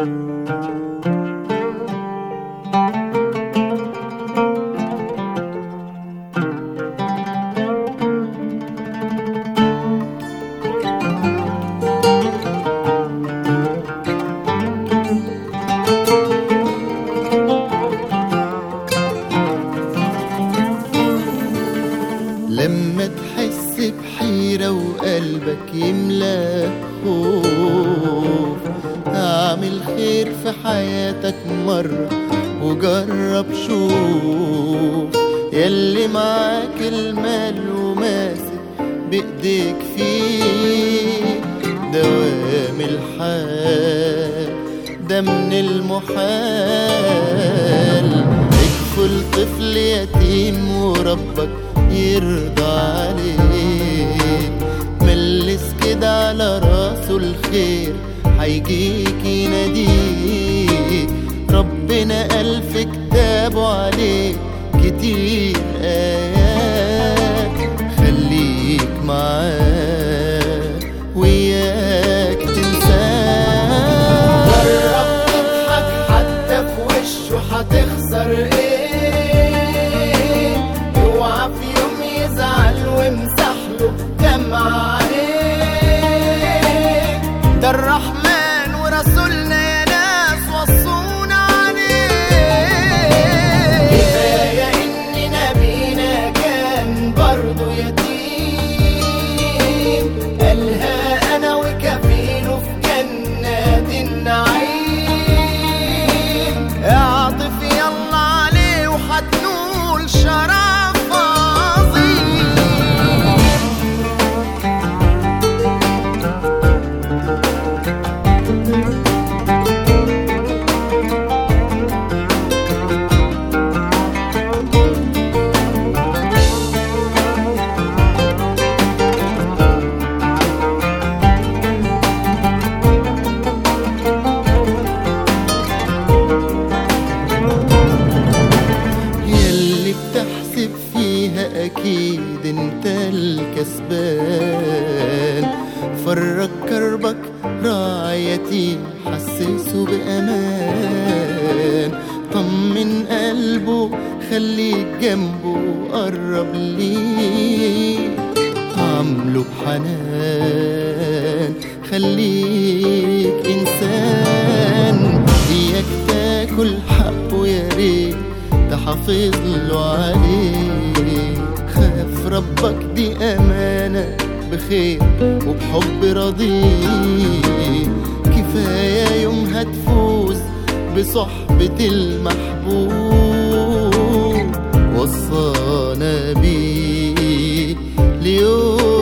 لما تحس بحيرة وقلبك يملى خوف، اعمل خير في حياتك مرة وجرب شوف. ياللي معاك المال وماسك بإيديك فيه دوام الحال، ده من المحال. اكفل طفل يتيم وربك يرضى عليك، ملس كده على راسه الخير هيجيك يناديك. ربنا قال في كتابه عليك كتير آيات، خليك معاه وياك تنساه. جرب تضحك حتى في وشه هتخسر ايه؟ اوعى في يوم يزعل وامسح له دمع عليك. ده الرحمن ورسولنا يا ناس وصونا عليه. كفاية ان نبينا كان برضو يتيم، قالها انا وكفيله في جنات النعيم. اعطف يلا عليه وحتنول شرف عظيم. بتحسب فيها أكيد انت الكسبان. فرج كربك راعي يتيم حسسه بأمان. طمن قلبه خليك جنبه قرب ليه، عامله بحنان خليك إنسان. إياك تاكل حقه يا ريت تحافظ له عليه. خاف ربك دي أمانة بخير وبحب رضيه. كفاية يوم هتفوز بصحبة المحبوب وصانا بيه ليوم